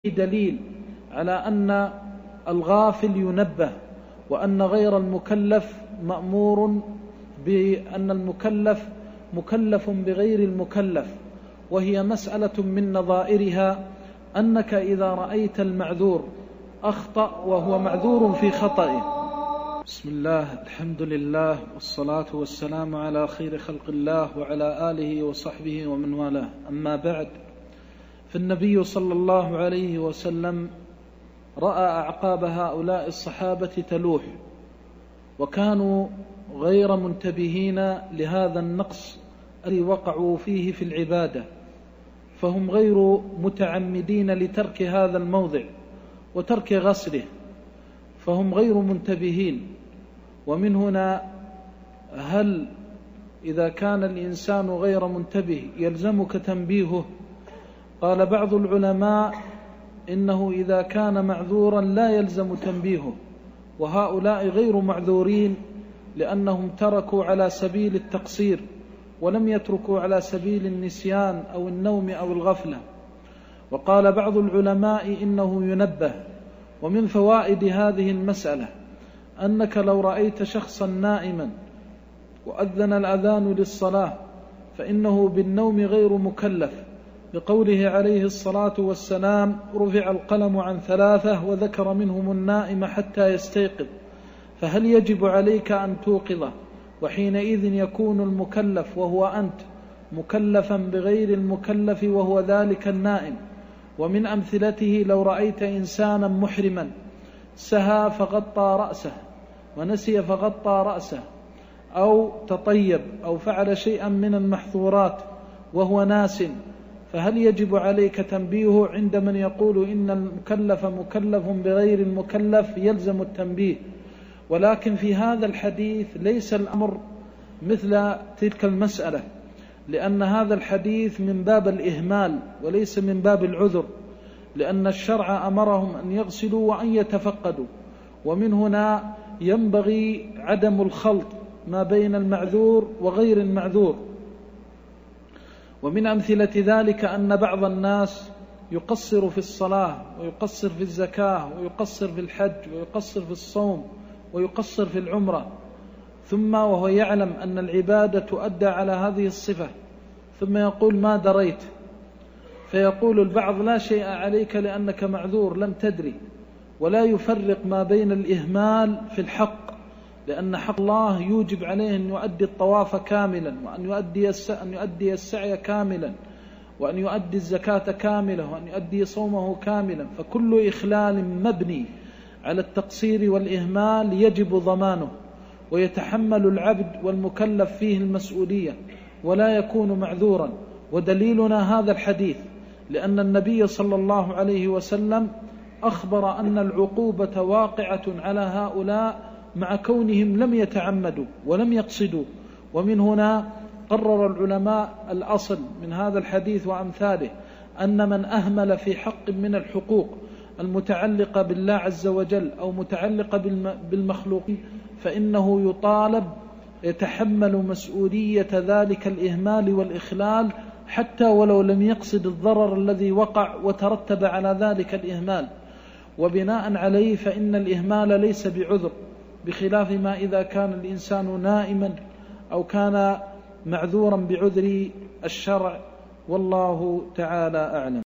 دليل على أن الغافل ينبه، وأن غير المكلف مأمور بأن المكلف مكلف بغير المكلف، وهي مسألة من نظائرها أنك إذا رأيت المعذور أخطأ وهو معذور في خطئه. بسم الله، الحمد لله، والصلاة والسلام على خير خلق الله وعلى آله وصحبه ومن والاه، أما بعد، فالنبي صلى الله عليه وسلم رأى أعقاب هؤلاء الصحابة تلوح، وكانوا غير منتبهين لهذا النقص الذي وقعوا فيه في العبادة، فهم غير متعمدين لترك هذا الموضع وترك غسله، فهم غير منتبهين. ومن هنا هل إذا كان الإنسان غير منتبه يلزمك تنبيهه؟ قال بعض العلماء إنه إذا كان معذورا لا يلزم تنبيهه، وهؤلاء غير معذورين لأنهم تركوا على سبيل التقصير ولم يتركوا على سبيل النسيان أو النوم أو الغفلة. وقال بعض العلماء إنه ينبه. ومن فوائد هذه المسألة أنك لو رأيت شخصا نائما وأذن الأذان للصلاة فإنه بالنوم غير مكلف، بقوله عليه الصلاة والسلام: رفع القلم عن 3 وذكر منهم النائم حتى يستيقظ، فهل يجب عليك أن توقظه؟ وحينئذ يكون المكلف وهو أنت مكلفا بغير المكلف وهو ذلك النائم. ومن أمثلته لو رأيت إنسانا محرما سهى فغطى رأسه ونسي فغطى رأسه، أو تطيب أو فعل شيئا من المحظورات وهو ناس، فهل يجب عليك تنبيهه؟ عند من يقول إن المكلف مكلف بغير المكلف يلزم التنبيه. ولكن في هذا الحديث ليس الأمر مثل تلك المسألة، لأن هذا الحديث من باب الإهمال وليس من باب العذر، لأن الشرع أمرهم أن يغسلوا وأن يتفقدوا. ومن هنا ينبغي عدم الخلط ما بين المعذور وغير المعذور. ومن أمثلة ذلك أن بعض الناس يقصر في الصلاة ويقصر في الزكاة ويقصر في الحج ويقصر في الصوم ويقصر في العمرة، ثم وهو يعلم أن العبادة تؤدى على هذه الصفة، ثم يقول: ما دريت. فيقول البعض: لا شيء عليك لأنك معذور، لم تدري. ولا يفرق ما بين الإهمال في الحق، لأن حق الله يوجب عليه أن يؤدي الطواف كاملا، وأن يؤدي السعي كاملا، وأن يؤدي الزكاة كاملة، وأن يؤدي صومه كاملا. فكل إخلال مبني على التقصير والإهمال يجب ضمانه، ويتحمل العبد والمكلف فيه المسؤولية، ولا يكون معذورا. ودليلنا هذا الحديث، لأن النبي صلى الله عليه وسلم أخبر أن العقوبة واقعة على هؤلاء مع كونهم لم يتعمدوا ولم يقصدوا. ومن هنا قرر العلماء الأصل من هذا الحديث وأمثاله أن من أهمل في حق من الحقوق المتعلقة بالله عز وجل أو متعلقة بالمخلوقين فإنه يطالب يتحمل مسؤولية ذلك الإهمال والإخلال، حتى ولو لم يقصد الضرر الذي وقع وترتب على ذلك الإهمال. وبناء عليه فإن الإهمال ليس بعذر، بخلاف ما إذا كان الإنسان نائما أو كان معذورا بعذر الشرع، والله تعالى أعلم.